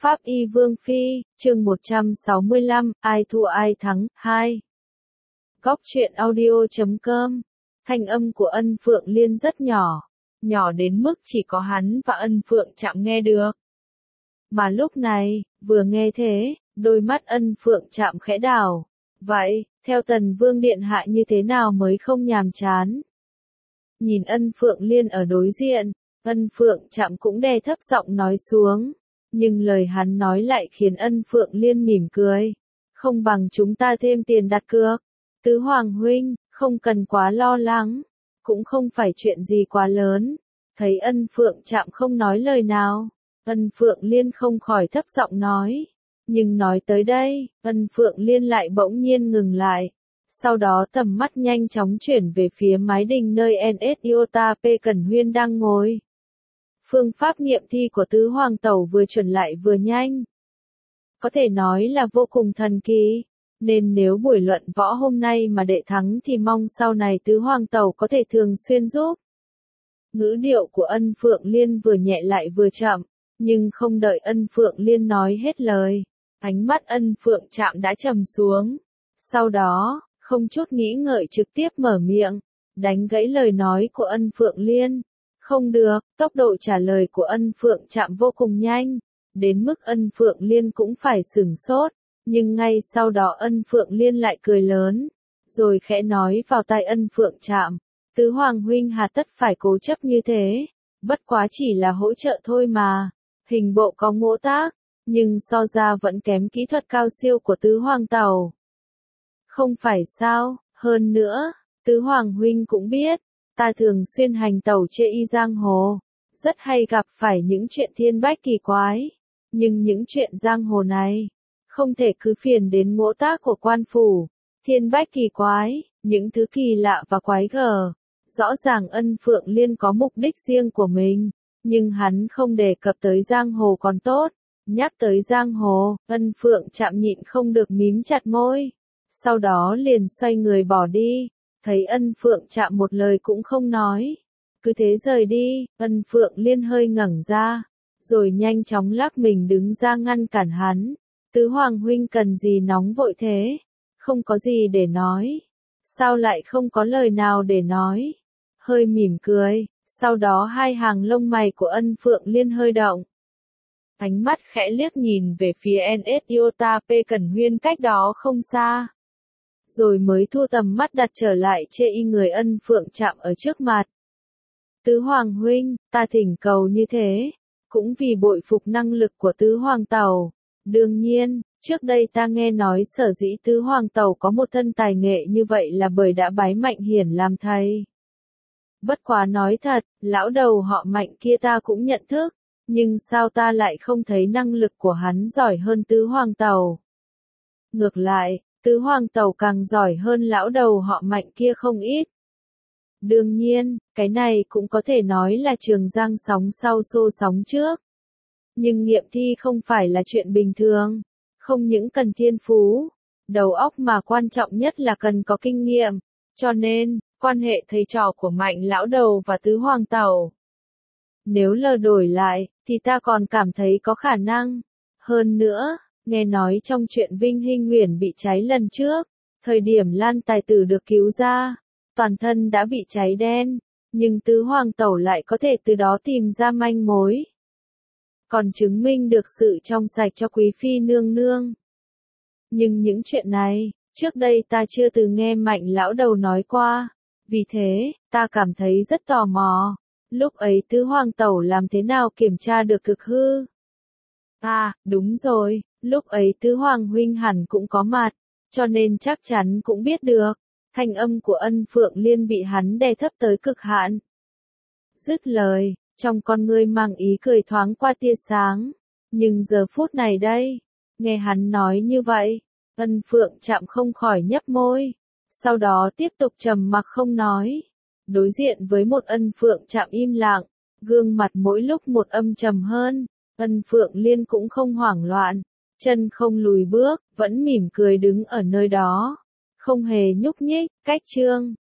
Pháp Y Vương Phi, chương 165, ai thua ai thắng, 2. Góc truyện audio.com. Thanh âm của Ân Phượng Liên rất nhỏ, nhỏ đến mức chỉ có hắn và Ân Phượng Trạm nghe được. Mà lúc này, vừa nghe thế, đôi mắt Ân Phượng Trạm khẽ đảo. Vậy, theo Tần Vương Điện Hạ như thế nào mới không nhàm chán? Nhìn Ân Phượng Liên ở đối diện, Ân Phượng Trạm cũng đè thấp giọng nói xuống. Nhưng lời hắn nói lại khiến Ân Phượng Liên mỉm cười. Không bằng chúng ta thêm tiền đặt cược. Tứ Hoàng huynh, không cần quá lo lắng. Cũng không phải chuyện gì quá lớn. Thấy Ân Phượng Trạm không nói lời nào, Ân Phượng Liên không khỏi thấp giọng nói. Nhưng nói tới đây, Ân Phượng Liên lại bỗng nhiên ngừng lại. Sau đó tầm mắt nhanh chóng chuyển về phía mái đình nơi NS Iota P Cẩn Huyên đang ngồi. Phương pháp nghiệm thi của tứ hoàng tẩu vừa chuẩn lại vừa nhanh. Có thể nói là vô cùng thần kỳ. Nên nếu buổi luận võ hôm nay mà đệ thắng thì mong sau này tứ hoàng tẩu có thể thường xuyên giúp. Ngữ điệu của Ân Phượng Liên vừa nhẹ lại vừa chậm. Nhưng không đợi Ân Phượng Liên nói hết lời. Ánh mắt Ân Phượng Trạm đã trầm xuống. Sau đó, không chút nghĩ ngợi trực tiếp mở miệng. Đánh gãy lời nói của Ân Phượng Liên. Không được, tốc độ trả lời của Ân Phượng Trạm vô cùng nhanh, đến mức Ân Phượng Liên cũng phải sửng sốt, nhưng ngay sau đó Ân Phượng Liên lại cười lớn, rồi khẽ nói vào tai Ân Phượng Trạm, tứ hoàng huynh hà tất phải cố chấp như thế, bất quá chỉ là hỗ trợ thôi mà, hình bộ có ngỗ tác, nhưng so ra vẫn kém kỹ thuật cao siêu của tứ hoàng tẩu. Không phải sao, hơn nữa, tứ hoàng huynh cũng biết. Ta thường xuyên hành tẩu trên y giang hồ, rất hay gặp phải những chuyện thiên bách kỳ quái, nhưng những chuyện giang hồ này, không thể cứ phiền đến ngỗ tác của quan phủ, thiên bách kỳ quái, những thứ kỳ lạ và quái gở. Rõ ràng Ân Phượng Liên có mục đích riêng của mình, nhưng hắn không đề cập tới giang hồ còn tốt, nhắc tới giang hồ, Ân Phượng Trạm nhịn không được mím chặt môi, sau đó liền xoay người bỏ đi. Thấy Ân Phượng Trạm một lời cũng không nói. Cứ thế rời đi, Ân Phượng Liên hơi ngẩng ra. Rồi nhanh chóng lắc mình đứng ra ngăn cản hắn. Tứ Hoàng huynh cần gì nóng vội thế? Không có gì để nói. Sao lại không có lời nào để nói? Hơi mỉm cười. Sau đó hai hàng lông mày của Ân Phượng Liên hơi động. Ánh mắt khẽ liếc nhìn về phía NS Iota P Cẩn Huyên cách đó không xa. Rồi mới thu tầm mắt đặt trở lại chê y người Ân Phượng Trạm ở trước mặt. Tứ Hoàng huynh, ta thỉnh cầu như thế, cũng vì bội phục năng lực của tứ hoàng tẩu. Đương nhiên, trước đây ta nghe nói sở dĩ tứ hoàng tẩu có một thân tài nghệ như vậy là bởi đã bái Mạnh Hiển làm thầy. Bất quá nói thật, lão đầu họ Mạnh kia ta cũng nhận thức, nhưng sao ta lại không thấy năng lực của hắn giỏi hơn tứ hoàng tẩu. Ngược lại, tứ hoàng tẩu càng giỏi hơn lão đầu họ Mạnh kia không ít. Đương nhiên, cái này cũng có thể nói là Trường Giang sóng sau xô sóng trước. Nhưng nghiệm thi không phải là chuyện bình thường, không những cần thiên phú, đầu óc mà quan trọng nhất là cần có kinh nghiệm, cho nên, quan hệ thầy trò của Mạnh lão đầu và tứ hoàng tẩu. Nếu lờ đổi lại, thì ta còn cảm thấy có khả năng. Hơn nữa, nghe nói trong chuyện Vinh Hinh Nguyền bị cháy lần trước, thời điểm Lan Tài Tử được cứu ra, toàn thân đã bị cháy đen, nhưng tứ hoàng tẩu lại có thể từ đó tìm ra manh mối. Còn chứng minh được sự trong sạch cho quý phi nương nương. Nhưng những chuyện này, trước đây ta chưa từng nghe Mạnh lão đầu nói qua, vì thế, ta cảm thấy rất tò mò, lúc ấy tứ hoàng tẩu làm thế nào kiểm tra được thực hư? À, đúng rồi. Lúc ấy tứ hoàng huynh hẳn cũng có mặt, cho nên chắc chắn cũng biết được. Thanh âm của Ân Phượng Liên bị hắn đè thấp tới cực hạn. Dứt lời, trong con ngươi mang ý cười thoáng qua tia sáng. Nhưng giờ phút này đây, nghe hắn nói như vậy, Ân Phượng Trạm không khỏi nhấp môi. Sau đó tiếp tục trầm mặc không nói. Đối diện với một Ân Phượng Trạm im lặng, gương mặt mỗi lúc một âm trầm hơn. Ân Phượng Liên cũng không hoảng loạn. Chân không lùi bước, vẫn mỉm cười đứng ở nơi đó. Không hề nhúc nhích, cách chương.